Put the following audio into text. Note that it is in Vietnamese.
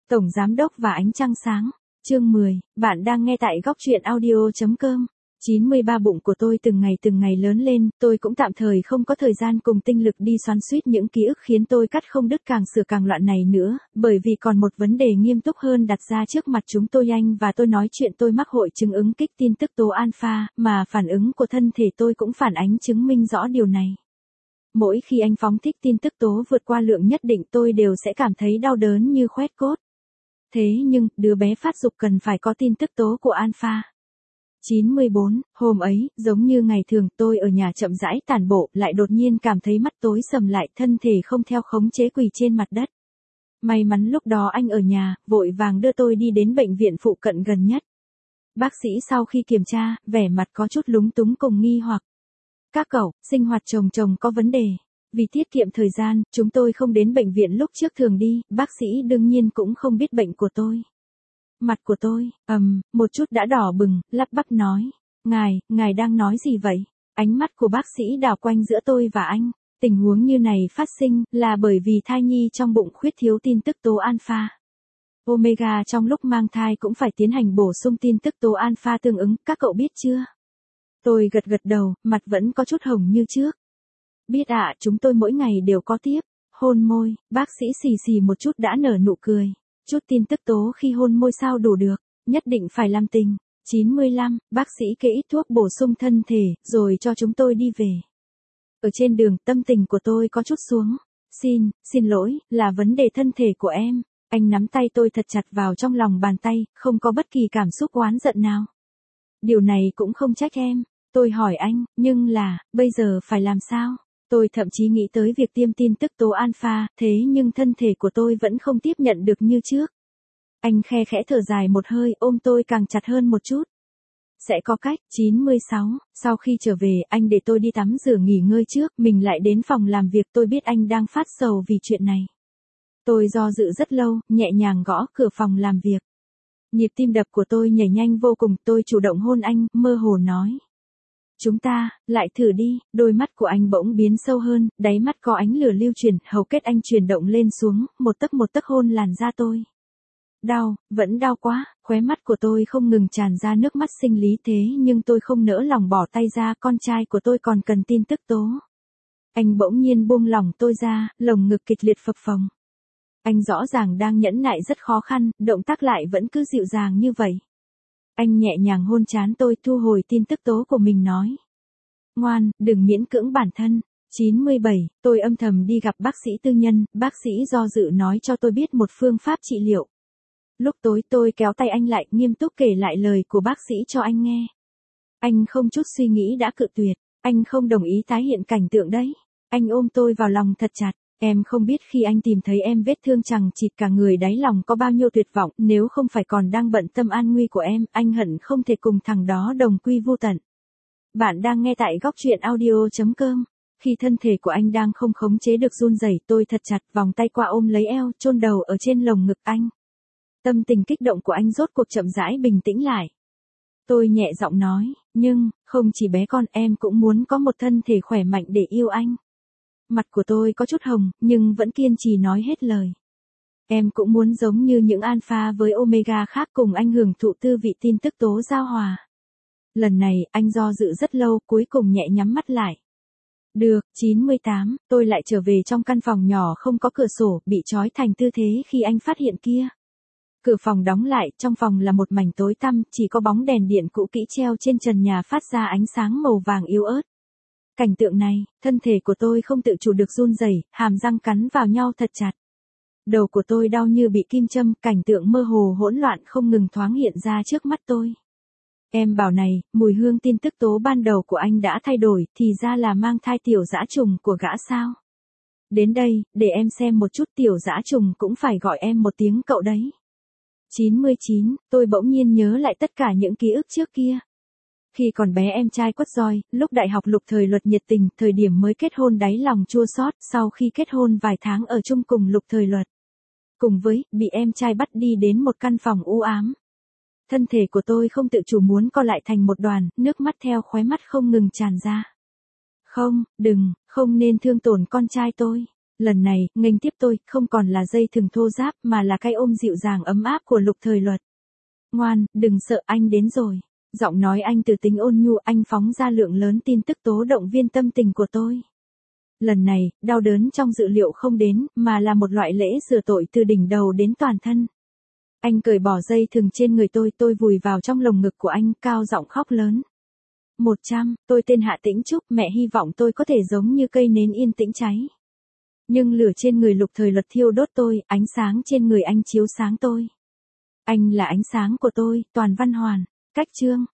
Tổng Giám đốc và ánh trăng sáng. Chương 10, bạn đang nghe tại góc truyện audio.com. 93 bụng của tôi từng ngày lớn lên, tôi cũng tạm thời không có thời gian cùng tinh lực đi xoắn xuýt những ký ức khiến tôi cắt không đứt càng sửa càng loạn này nữa, bởi vì còn một vấn đề nghiêm túc hơn đặt ra trước mặt chúng tôi. Anh và tôi nói chuyện tôi mắc hội chứng ứng kích tin tức tố alpha, mà phản ứng của thân thể tôi cũng phản ánh chứng minh rõ điều này. Mỗi khi anh phóng thích tin tức tố vượt qua lượng nhất định tôi đều sẽ cảm thấy đau đớn như khoét cốt. Thế nhưng, đứa bé phát dục cần phải có tin tức tố của alpha. 94, hôm ấy, giống như ngày thường tôi ở nhà chậm rãi tản bộ, lại đột nhiên cảm thấy mắt tối sầm lại, thân thể không theo khống chế quỳ trên mặt đất. May mắn lúc đó anh ở nhà, vội vàng đưa tôi đi đến bệnh viện phụ cận gần nhất. Bác sĩ sau khi kiểm tra, vẻ mặt có chút lúng túng cùng nghi hoặc. Các cậu, sinh hoạt chồng có vấn đề. Vì tiết kiệm thời gian, chúng tôi không đến bệnh viện lúc trước thường đi, bác sĩ đương nhiên cũng không biết bệnh của tôi. Mặt của tôi, một chút đã đỏ bừng, lắp bắp nói. Ngài đang nói gì vậy? Ánh mắt của bác sĩ đảo quanh giữa tôi và anh. Tình huống như này phát sinh là bởi vì thai nhi trong bụng khuyết thiếu tin tức tố alpha. Omega trong lúc mang thai cũng phải tiến hành bổ sung tin tức tố alpha tương ứng, các cậu biết chưa? Tôi gật đầu, mặt vẫn có chút hồng như trước. Biết ạ, chúng tôi mỗi ngày đều có tiếp. Hôn môi, bác sĩ xì một chút đã nở nụ cười. Chút tin tức tố khi hôn môi sao đủ được, nhất định phải làm tình. 95, bác sĩ kê ít thuốc bổ sung thân thể, rồi cho chúng tôi đi về. Ở trên đường, tâm tình của tôi có chút xuống. Xin lỗi, là vấn đề thân thể của em. Anh nắm tay tôi thật chặt vào trong lòng bàn tay, không có bất kỳ cảm xúc oán giận nào. Điều này cũng không trách em. Tôi hỏi anh, nhưng là, bây giờ phải làm sao? Tôi thậm chí nghĩ tới việc tiêm tin tức tố alpha, thế nhưng thân thể của tôi vẫn không tiếp nhận được như trước. Anh khe khẽ thở dài một hơi, ôm tôi càng chặt hơn một chút. Sẽ có cách. 96, sau khi trở về, anh để tôi đi tắm rửa nghỉ ngơi trước, mình lại đến phòng làm việc. Tôi biết anh đang phát sầu vì chuyện này. Tôi do dự rất lâu, nhẹ nhàng gõ cửa phòng làm việc. Nhịp tim đập của tôi nhảy nhanh vô cùng, tôi chủ động hôn anh, mơ hồ nói. Chúng ta, lại thử đi. Đôi mắt của anh bỗng biến sâu hơn, đáy mắt có ánh lửa lưu chuyển, hầu kết anh chuyển động lên xuống, một tấc hôn làn da tôi. Đau, vẫn đau quá, khóe mắt của tôi không ngừng tràn ra nước mắt sinh lý, thế nhưng tôi không nỡ lòng bỏ tay ra, con trai của tôi còn cần tin tức tố. Anh bỗng nhiên buông lỏng tôi ra, lồng ngực kịch liệt phập phồng. Anh rõ ràng đang nhẫn nại rất khó khăn, động tác lại vẫn cứ dịu dàng như vậy. Anh nhẹ nhàng hôn trán tôi, thu hồi tin tức tố của mình nói. Ngoan, đừng miễn cưỡng bản thân. 97, tôi âm thầm đi gặp bác sĩ tư nhân, bác sĩ do dự nói cho tôi biết một phương pháp trị liệu. Lúc tối tôi kéo tay anh lại, nghiêm túc kể lại lời của bác sĩ cho anh nghe. Anh không chút suy nghĩ đã cự tuyệt, anh không đồng ý tái hiện cảnh tượng đấy. Anh ôm tôi vào lòng thật chặt. Em không biết khi anh tìm thấy em vết thương chằng chịt cả người, đáy lòng có bao nhiêu tuyệt vọng, nếu không phải còn đang bận tâm an nguy của em, anh hận không thể cùng thằng đó đồng quy vô tận. Bạn đang nghe tại góc truyện audio.com. Khi thân thể của anh đang không khống chế được run rẩy, tôi thật chặt vòng tay qua ôm lấy eo, chôn đầu ở trên lồng ngực anh. Tâm tình kích động của anh rốt cuộc chậm rãi bình tĩnh lại. Tôi nhẹ giọng nói, nhưng, không chỉ bé con, em cũng muốn có một thân thể khỏe mạnh để yêu anh. Mặt của tôi có chút hồng, nhưng vẫn kiên trì nói hết lời. Em cũng muốn giống như những alpha với omega khác, cùng anh hưởng thụ tư vị tin tức tố giao hòa. Lần này, anh do dự rất lâu, cuối cùng nhẹ nhắm mắt lại. Được. 98, tôi lại trở về trong căn phòng nhỏ không có cửa sổ, bị trói thành tư thế khi anh phát hiện kia. Cửa phòng đóng lại, trong phòng là một mảnh tối tăm, chỉ có bóng đèn điện cũ kỹ treo trên trần nhà phát ra ánh sáng màu vàng yếu ớt. Cảnh tượng này, thân thể của tôi không tự chủ được run rẩy, hàm răng cắn vào nhau thật chặt. Đầu của tôi đau như bị kim châm, cảnh tượng mơ hồ hỗn loạn không ngừng thoáng hiện ra trước mắt tôi. Em bảo này, mùi hương tin tức tố ban đầu của anh đã thay đổi, thì ra là mang thai tiểu dã trùng của gã sao? Đến đây, để em xem một chút, tiểu dã trùng cũng phải gọi em một tiếng cậu đấy. 99, tôi bỗng nhiên nhớ lại tất cả những ký ức trước kia. Khi còn bé em trai quất roi, lúc đại học Lục Thời Luật nhiệt tình, thời điểm mới kết hôn đáy lòng chua xót, sau khi kết hôn vài tháng ở chung cùng Lục Thời Luật. Cùng với, bị em trai bắt đi đến một căn phòng u ám. Thân thể của tôi không tự chủ muốn co lại thành một đoàn, nước mắt theo khóe mắt không ngừng tràn ra. Không, không nên thương tổn con trai tôi. Lần này, nghênh tiếp tôi, không còn là dây thừng thô ráp mà là cái ôm dịu dàng ấm áp của Lục Thời Luật. Ngoan, đừng sợ, anh đến rồi. Giọng nói anh từ tính ôn nhu, anh phóng ra lượng lớn tin tức tố động viên tâm tình của tôi. Lần này, đau đớn trong dự liệu không đến, mà là một loại lễ rửa tội từ đỉnh đầu đến toàn thân. Anh cởi bỏ dây thừng trên người tôi vùi vào trong lồng ngực của anh, cao giọng khóc lớn. 100, tôi tên Hạ Tĩnh Trúc, mẹ hy vọng tôi có thể giống như cây nến yên tĩnh cháy. Nhưng lửa trên người Lục Thời Luật thiêu đốt tôi, ánh sáng trên người anh chiếu sáng tôi. Anh là ánh sáng của tôi, Toàn Văn Hoàn. Cách chương